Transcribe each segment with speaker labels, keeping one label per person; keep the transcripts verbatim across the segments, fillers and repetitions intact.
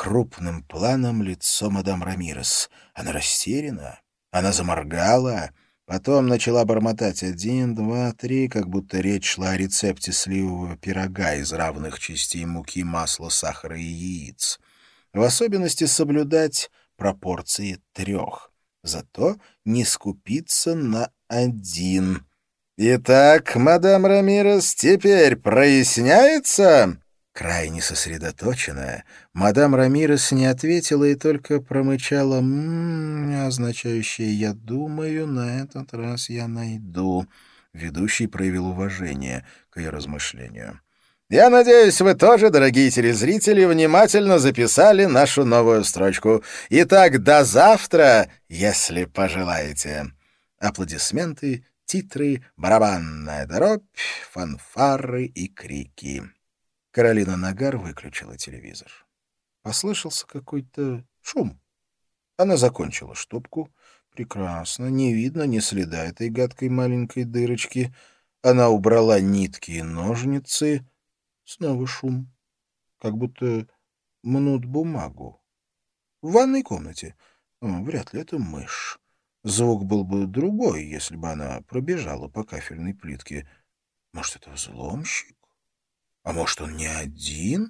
Speaker 1: крупным планом лицо мадам Рамирес. Она растеряна, она заморгала, потом начала бормотать один, два, три, как будто речь шла о рецепте сливового пирога из равных частей муки, масла, сахара и яиц. В особенности соблюдать пропорции трех, зато не скупиться на один. «Итак, мадам Рамирес, теперь проясняется?» Крайне сосредоточенная, мадам Рамирес не ответила и только промычала «м-м-м», означающее «я думаю, на этот раз я найду». Ведущий проявил уважение к ее размышлению. «Я надеюсь, вы тоже, дорогие телезрители, внимательно записали нашу новую строчку. Итак, до завтра, если пожелаете». Аплодисменты, титры, барабанная дробь, фанфары и крики. Каролина Нагар выключила телевизор. Послышался какой-то шум. Она закончила штопку. Прекрасно, не видно ни следа этой гадкой маленькой дырочки. Она убрала нитки и ножницы. Снова шум. Как будто мнут бумагу. В ванной комнате. О, вряд ли это мышь. Звук был бы другой, если бы она пробежала по кафельной плитке. Может, это взломщик? А может, он не один?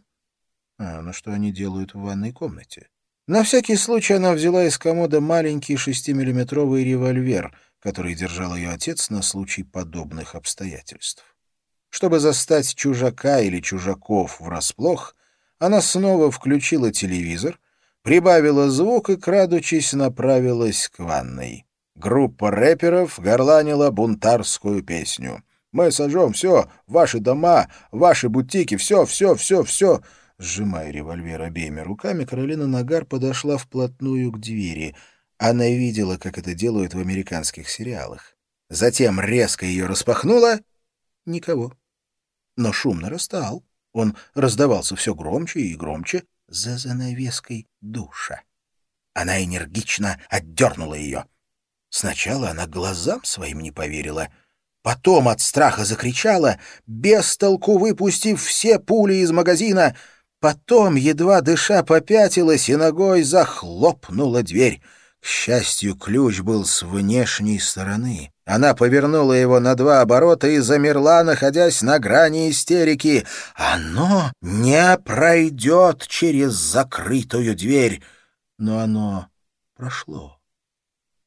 Speaker 1: А, ну что они делают в ванной комнате? На всякий случай она взяла из комода маленький шестимиллиметровый револьвер, который держал ее отец на случай подобных обстоятельств. Чтобы застать чужака или чужаков врасплох, она снова включила телевизор, прибавила звук и, крадучись, направилась к ванной. Группа рэперов горланила бунтарскую песню. «Мы сожжем все, ваши дома, ваши бутики, все, все, все, все». Сжимая револьвер обеими руками, Каролина Нагар подошла вплотную к двери. Она видела, как это делают в американских сериалах. Затем резко ее распахнула. Никого. Но шум нарастал. Он раздавался все громче и громче за занавеской душа. Она энергично отдернула ее. Сначала она глазам своим не поверила, потом от страха закричала, без толку выпустив все пули из магазина, потом, едва дыша, попятилась и ногой захлопнула дверь. К счастью, ключ был с внешней стороны. Она повернула его на два оборота и замерла, находясь на грани истерики. Оно не пройдет через закрытую дверь. Но оно прошло.